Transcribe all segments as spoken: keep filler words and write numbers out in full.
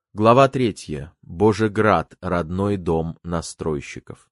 Глава третья. Божеград, родной дом настройщиков.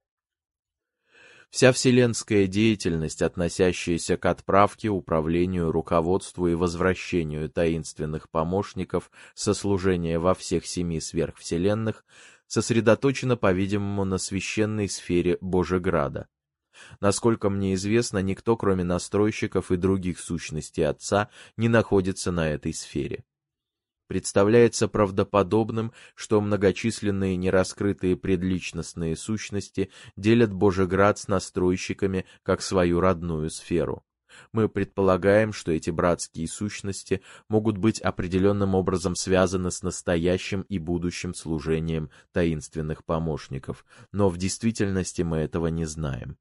Вся вселенская деятельность, относящаяся к отправке, управлению, руководству и возвращению таинственных помощников со служения во всех семи сверхвселенных, сосредоточена, по-видимому, на священной сфере Божеграда. Насколько мне известно, никто, кроме настройщиков и других сущностей Отца, не находится на этой сфере. Представляется правдоподобным, что многочисленные нераскрытые предличностные сущности делят Божеград с настройщиками как свою родную сферу. Мы предполагаем, что эти братские сущности могут быть определенным образом связаны с настоящим и будущим служением таинственных помощников, но в действительности мы этого не знаем.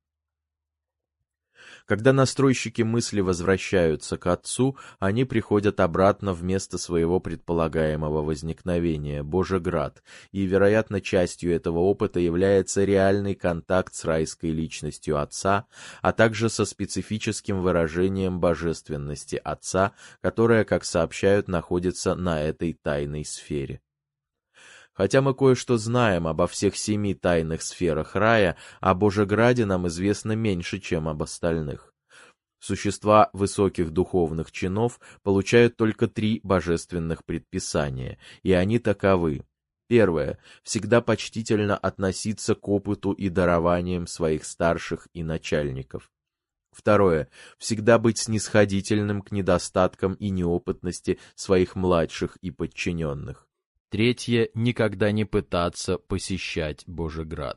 Когда настройщики мысли возвращаются к Отцу, они приходят обратно в место своего предполагаемого возникновения, Божеград, и, вероятно, частью этого опыта является реальный контакт с райской личностью Отца, а также со специфическим выражением божественности Отца, которое, как сообщают, находится на этой тайной сфере. Хотя мы кое-что знаем обо всех семи тайных сферах рая, о Божеграде нам известно меньше, чем об остальных. Существа высоких духовных чинов получают только три божественных предписания, и они таковы. Первое. Всегда почтительно относиться к опыту и дарованиям своих старших и начальников. Второе. Всегда быть снисходительным к недостаткам и неопытности своих младших и подчиненных. Третье. Никогда не пытаться посещать Божеград.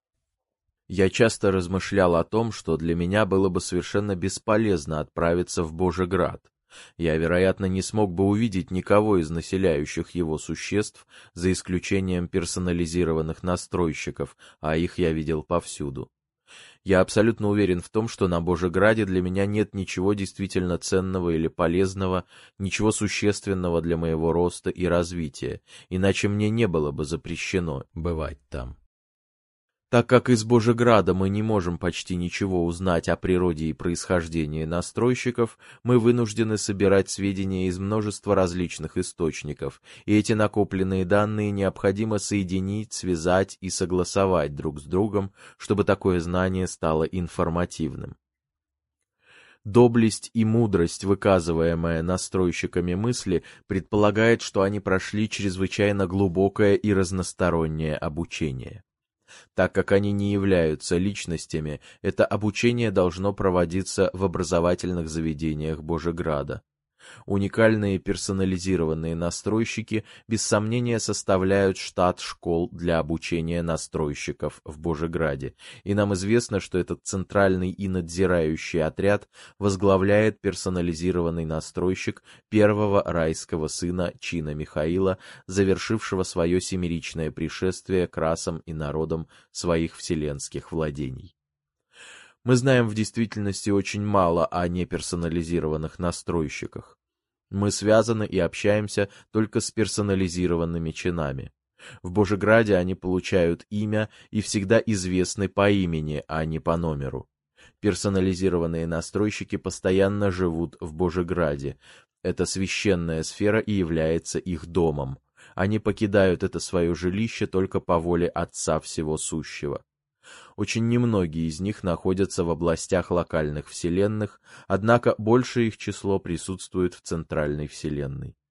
Я часто размышлял о том, что для меня было бы совершенно бесполезно отправиться в Божеград. Я, вероятно, не смог бы увидеть никого из населяющих его существ, за исключением персонализированных настройщиков, а их я видел повсюду. Я абсолютно уверен в том, что на Божеграде для меня нет ничего действительно ценного или полезного, ничего существенного для моего роста и развития, иначе мне не было бы запрещено бывать там. Так как из Божеграда мы не можем почти ничего узнать о природе и происхождении настройщиков, мы вынуждены собирать сведения из множества различных источников, и эти накопленные данные необходимо соединить, связать и согласовать друг с другом, чтобы такое знание стало информативным. Доблесть и мудрость, выказываемая настройщиками мысли, предполагает, что они прошли чрезвычайно глубокое и разностороннее обучение. Так как они не являются личностями, это обучение должно проводиться в образовательных заведениях Божеграда. Уникальные персонализированные настройщики без сомнения составляют штат школ для обучения настройщиков в Божеграде, и нам известно, что этот центральный и надзирающий отряд возглавляет персонализированный настройщик первого райского сына Чина Михаила, завершившего свое семеричное пришествие к расам и народам своих вселенских владений. Мы знаем в действительности очень мало о неперсонализированных настройщиках. Мы связаны и общаемся только с персонализированными чинами. В Божеграде они получают имя и всегда известны по имени, а не по номеру. Персонализированные настройщики постоянно живут в Божеграде. Это священная сфера и является их домом. Они покидают это свое жилище только по воле Отца Всего Сущего. Очень немногие из них находятся в областях локальных вселенных, однако большее их число присутствует в центральной вселенной.